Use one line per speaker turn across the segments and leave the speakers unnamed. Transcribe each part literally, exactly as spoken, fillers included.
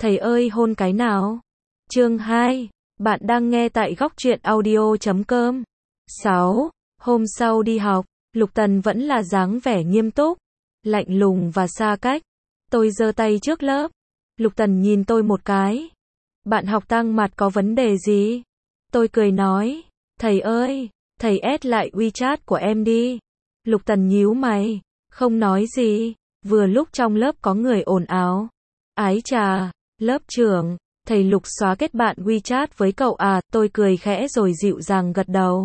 Thầy ơi hôn cái nào? Chương hai. Bạn đang nghe tại góc truyện audio chấm com. sáu. Hôm sau đi học, Lục Tần vẫn là dáng vẻ nghiêm túc, lạnh lùng và xa cách. Tôi giơ tay trước lớp. Lục Tần nhìn tôi một cái. Bạn học tăng mặt có vấn đề gì? Tôi cười nói, thầy ơi, thầy add lại WeChat của em đi. Lục Tần nhíu mày, không nói gì. Vừa lúc trong lớp có người ồn ào. Ái chà, lớp trưởng, thầy Lục xóa kết bạn WeChat với cậu à? Tôi cười khẽ rồi dịu dàng gật đầu.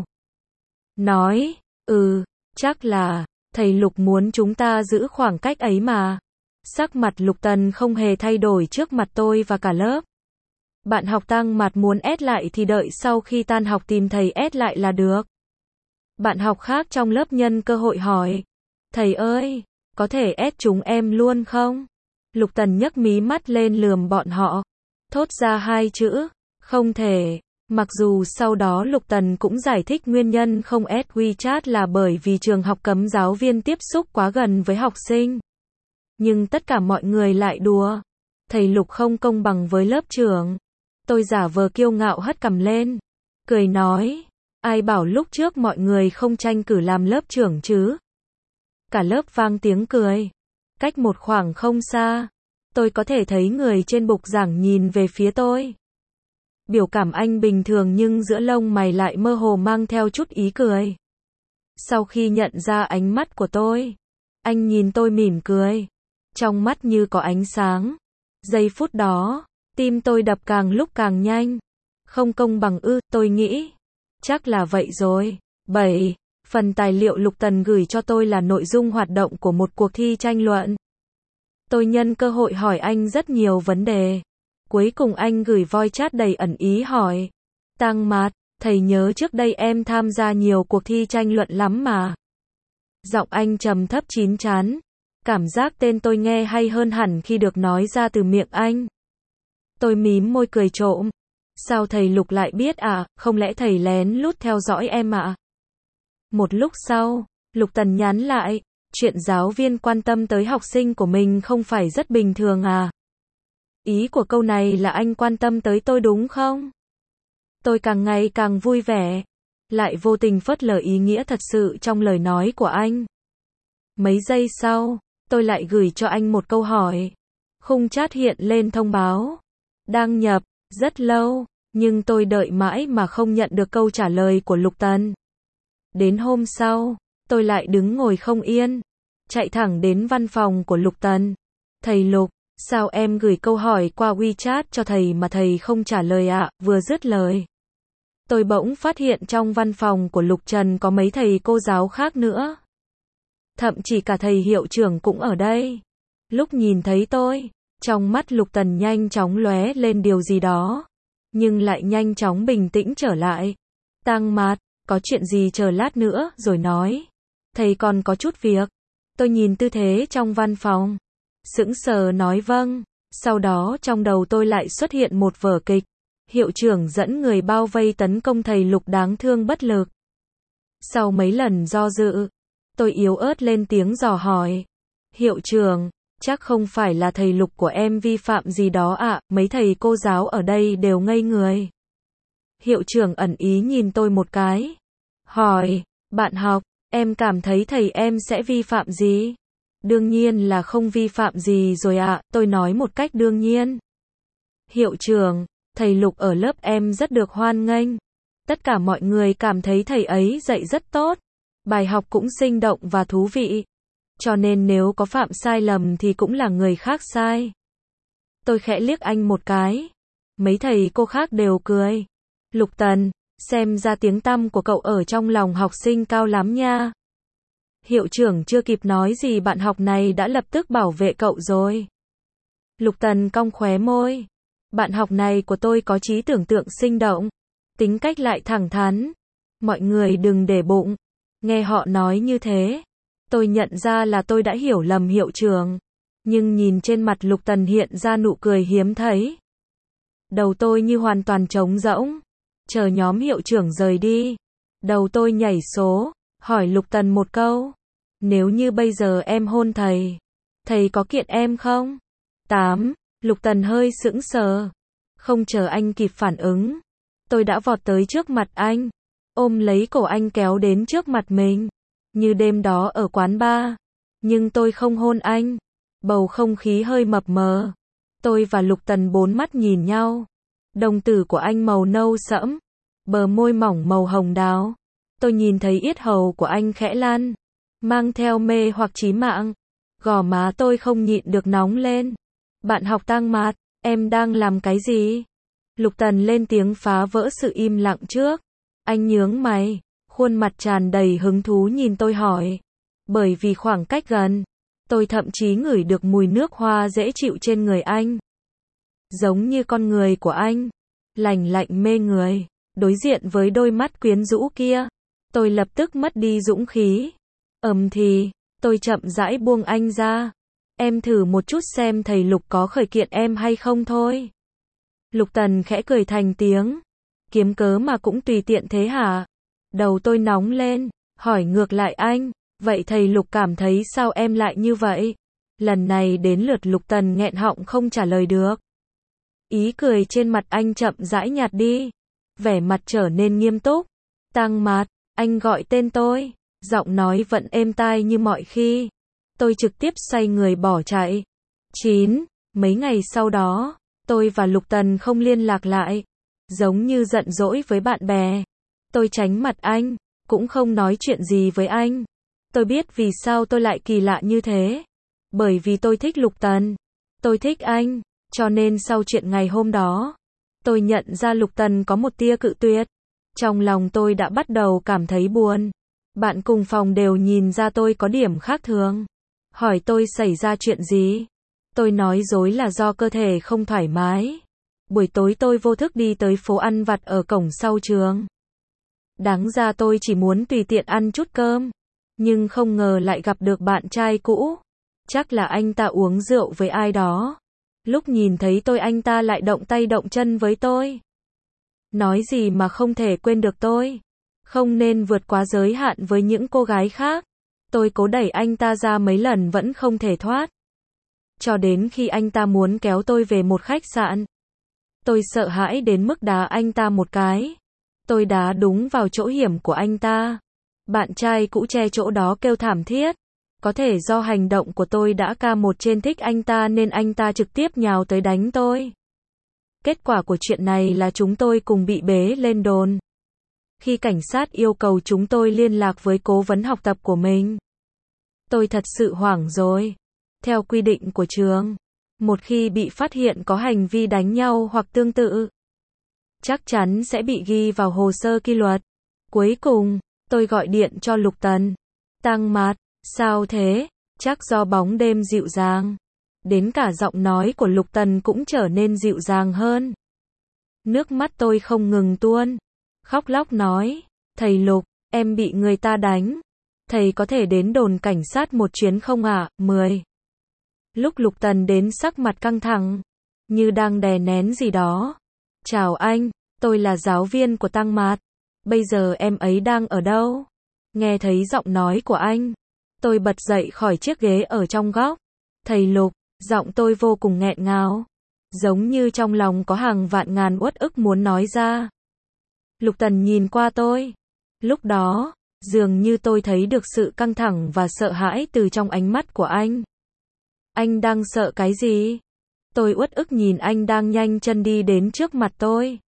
Nói, ừ, chắc là, thầy Lục muốn chúng ta giữ khoảng cách ấy mà. Sắc mặt Lục Tần không hề thay đổi trước mặt tôi và cả lớp. Bạn học tăng mặt muốn add lại thì đợi sau khi tan học tìm thầy add lại là được. Bạn học khác trong lớp nhân cơ hội hỏi, thầy ơi, có thể add chúng em luôn không? Lục Tần nhấc mí mắt lên lườm bọn họ, thốt ra hai chữ, không thể. Mặc dù sau đó Lục Tần cũng giải thích nguyên nhân không add WeChat là bởi vì trường học cấm giáo viên tiếp xúc quá gần với học sinh. Nhưng tất cả mọi người lại đùa, thầy Lục không công bằng với lớp trưởng. Tôi giả vờ kiêu ngạo hất cằm lên, cười nói, ai bảo lúc trước mọi người không tranh cử làm lớp trưởng chứ? Cả lớp vang tiếng cười. Cách một khoảng không xa, tôi có thể thấy người trên bục giảng nhìn về phía tôi. Biểu cảm anh bình thường nhưng giữa lông mày lại mơ hồ mang theo chút ý cười. Sau khi nhận ra ánh mắt của tôi, anh nhìn tôi mỉm cười, trong mắt như có ánh sáng. Giây phút đó, tim tôi đập càng lúc càng nhanh. Không công bằng ư? Tôi nghĩ, chắc là vậy rồi. bảy. Phần tài liệu Lục Tần gửi cho tôi là nội dung hoạt động của một cuộc thi tranh luận. Tôi nhân cơ hội hỏi anh rất nhiều vấn đề. Cuối cùng anh gửi voice chat đầy ẩn ý hỏi, Tăng Mạt, thầy nhớ trước đây em tham gia nhiều cuộc thi tranh luận lắm mà. Giọng anh trầm thấp chín chắn. Cảm giác tên tôi nghe hay hơn hẳn khi được nói ra từ miệng anh. Tôi mím môi cười trộm. Sao thầy Lục lại biết à? Không lẽ thầy lén lút theo dõi em ạ? À? Một lúc sau, Lục Tần nhắn lại, chuyện giáo viên quan tâm tới học sinh của mình không phải rất bình thường à? Ý của câu này là anh quan tâm tới tôi đúng không? Tôi càng ngày càng vui vẻ, lại vô tình phớt lờ ý nghĩa thật sự trong lời nói của anh. Mấy giây sau, tôi lại gửi cho anh một câu hỏi. Khung chat hiện lên thông báo đang nhập. Rất lâu, nhưng tôi đợi mãi mà không nhận được câu trả lời của Lục Tần. Đến hôm sau, tôi lại đứng ngồi không yên, chạy thẳng đến văn phòng của Lục Tần. Thầy Lục, sao em gửi câu hỏi qua WeChat cho thầy mà thầy không trả lời ạ? À? Vừa dứt lời, tôi bỗng phát hiện trong văn phòng của Lục Trần có mấy thầy cô giáo khác nữa. Thậm chí cả thầy hiệu trưởng cũng ở đây. Lúc nhìn thấy tôi, trong mắt Lục Tần nhanh chóng lóe lên điều gì đó, nhưng lại nhanh chóng bình tĩnh trở lại. Tăng Mạt, có chuyện gì chờ lát nữa rồi nói. Thầy còn có chút việc. Tôi nhìn tư thế trong văn phòng, sững sờ nói vâng. Sau đó trong đầu tôi lại xuất hiện một vở kịch. Hiệu trưởng dẫn người bao vây tấn công thầy Lục đáng thương bất lực. Sau mấy lần do dự, tôi yếu ớt lên tiếng dò hỏi. Hiệu trưởng, chắc không phải là thầy Lục của em vi phạm gì đó ạ? À? Mấy thầy cô giáo ở đây đều ngây người. Hiệu trưởng ẩn ý nhìn tôi một cái, hỏi, bạn học, em cảm thấy thầy em sẽ vi phạm gì? Đương nhiên là không vi phạm gì rồi ạ, à, tôi nói một cách đương nhiên. Hiệu trưởng, thầy Lục ở lớp em rất được hoan nghênh. Tất cả mọi người cảm thấy thầy ấy dạy rất tốt. Bài học cũng sinh động và thú vị. Cho nên nếu có phạm sai lầm thì cũng là người khác sai. Tôi khẽ liếc anh một cái. Mấy thầy cô khác đều cười. Lục Tần, xem ra tiếng tăm của cậu ở trong lòng học sinh cao lắm nha. Hiệu trưởng chưa kịp nói gì bạn học này đã lập tức bảo vệ cậu rồi. Lục Tần cong khóe môi. Bạn học này của tôi có trí tưởng tượng sinh động, tính cách lại thẳng thắn. Mọi người đừng để bụng. Nghe họ nói như thế, tôi nhận ra là tôi đã hiểu lầm hiệu trưởng. Nhưng nhìn trên mặt Lục Tần hiện ra nụ cười hiếm thấy. Đầu tôi như hoàn toàn trống rỗng. Chờ nhóm hiệu trưởng rời đi, đầu tôi nhảy số, hỏi Lục Tần một câu. Nếu như bây giờ em hôn thầy, thầy có kiện em không? tám. Lục Tần hơi sững sờ. Không chờ anh kịp phản ứng, tôi đã vọt tới trước mặt anh, ôm lấy cổ anh kéo đến trước mặt mình. Như đêm đó ở quán bar. Nhưng tôi không hôn anh. Bầu không khí hơi mập mờ. Tôi và Lục Tần bốn mắt nhìn nhau. Đồng tử của anh màu nâu sẫm, bờ môi mỏng màu hồng đào. Tôi nhìn thấy yết hầu của anh khẽ lăn, mang theo mê hoặc chí mạng. Gò má tôi không nhịn được nóng lên. Bạn học Tăng Mạt, em đang làm cái gì? Lục Tần lên tiếng phá vỡ sự im lặng trước. Anh nhướng mày, khuôn mặt tràn đầy hứng thú nhìn tôi hỏi. Bởi vì khoảng cách gần, tôi thậm chí ngửi được mùi nước hoa dễ chịu trên người anh. Giống như con người của anh, lành lạnh mê người. Đối diện với đôi mắt quyến rũ kia, tôi lập tức mất đi dũng khí. Ầm thì, tôi chậm rãi buông anh ra. Em thử một chút xem thầy Lục có khởi kiện em hay không thôi. Lục Tần khẽ cười thành tiếng. Kiếm cớ mà cũng tùy tiện thế hả? Đầu tôi nóng lên, hỏi ngược lại anh. Vậy thầy Lục cảm thấy sao em lại như vậy? Lần này đến lượt Lục Tần nghẹn họng không trả lời được. Ý cười trên mặt anh chậm rãi nhạt đi. Vẻ mặt trở nên nghiêm túc. Tăng Mạt, anh gọi tên tôi. Giọng nói vẫn êm tai như mọi khi. Tôi trực tiếp xoay người bỏ chạy. chín. Mấy ngày sau đó, tôi và Lục Tần không liên lạc lại. Giống như giận dỗi với bạn bè. Tôi tránh mặt anh, cũng không nói chuyện gì với anh. Tôi biết vì sao tôi lại kỳ lạ như thế. Bởi vì tôi thích Lục Tần. Tôi thích anh, cho nên sau chuyện ngày hôm đó, tôi nhận ra Lục Tần có một tia cự tuyệt. Trong lòng tôi đã bắt đầu cảm thấy buồn. Bạn cùng phòng đều nhìn ra tôi có điểm khác thường. Hỏi tôi xảy ra chuyện gì. Tôi nói dối là do cơ thể không thoải mái. Buổi tối tôi vô thức đi tới phố ăn vặt ở cổng sau trường. Đáng ra tôi chỉ muốn tùy tiện ăn chút cơm. Nhưng không ngờ lại gặp được bạn trai cũ. Chắc là anh ta uống rượu với ai đó. Lúc nhìn thấy tôi anh ta lại động tay động chân với tôi. Nói gì mà không thể quên được tôi. Không nên vượt quá giới hạn với những cô gái khác. Tôi cố đẩy anh ta ra mấy lần vẫn không thể thoát. Cho đến khi anh ta muốn kéo tôi về một khách sạn. Tôi sợ hãi đến mức đá anh ta một cái. Tôi đá đúng vào chỗ hiểm của anh ta. Bạn trai cũ che chỗ đó kêu thảm thiết. Có thể do hành động của tôi đã ca một trên thích anh ta nên anh ta trực tiếp nhào tới đánh tôi. Kết quả của chuyện này là chúng tôi cùng bị bế lên đồn. Khi cảnh sát yêu cầu chúng tôi liên lạc với cố vấn học tập của mình. Tôi thật sự hoảng rồi. Theo quy định của trường, một khi bị phát hiện có hành vi đánh nhau hoặc tương tự, chắc chắn sẽ bị ghi vào hồ sơ kỷ luật. Cuối cùng, tôi gọi điện cho Lục Tần. Tăng Mạt, sao thế? Chắc do bóng đêm dịu dàng. Đến cả giọng nói của Lục Tần cũng trở nên dịu dàng hơn. Nước mắt tôi không ngừng tuôn. Khóc lóc nói, thầy Lục, em bị người ta đánh. Thầy có thể đến đồn cảnh sát một chuyến không ạ? mười. Lúc Lục Tần đến sắc mặt căng thẳng, như đang đè nén gì đó. Chào anh, tôi là giáo viên của Tăng Mạt. Bây giờ em ấy đang ở đâu? Nghe thấy giọng nói của anh, tôi bật dậy khỏi chiếc ghế ở trong góc. Thầy Lục, giọng tôi vô cùng nghẹn ngào. Giống như trong lòng có hàng vạn ngàn uất ức muốn nói ra. Lục Tần nhìn qua tôi. Lúc đó, dường như tôi thấy được sự căng thẳng và sợ hãi từ trong ánh mắt của anh. Anh đang sợ cái gì? Tôi uất ức nhìn anh đang nhanh chân đi đến trước mặt tôi.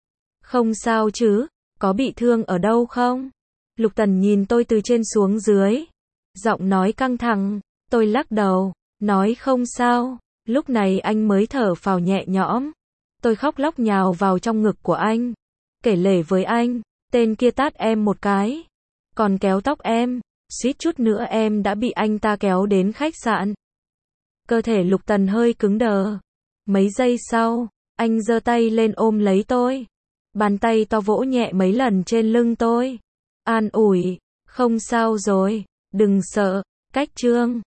Không sao chứ, có bị thương ở đâu không? Lục Tần nhìn tôi từ trên xuống dưới. Giọng nói căng thẳng, tôi lắc đầu, nói không sao. Lúc này anh mới thở phào nhẹ nhõm. Tôi khóc lóc nhào vào trong ngực của anh. Kể lể với anh, tên kia tát em một cái. Còn kéo tóc em, suýt chút nữa em đã bị anh ta kéo đến khách sạn. Cơ thể Lục Tần hơi cứng đờ. Mấy giây sau, anh giơ tay lên ôm lấy tôi. Bàn tay to vỗ nhẹ mấy lần trên lưng tôi. An ủi, không sao rồi, đừng sợ, cách chương.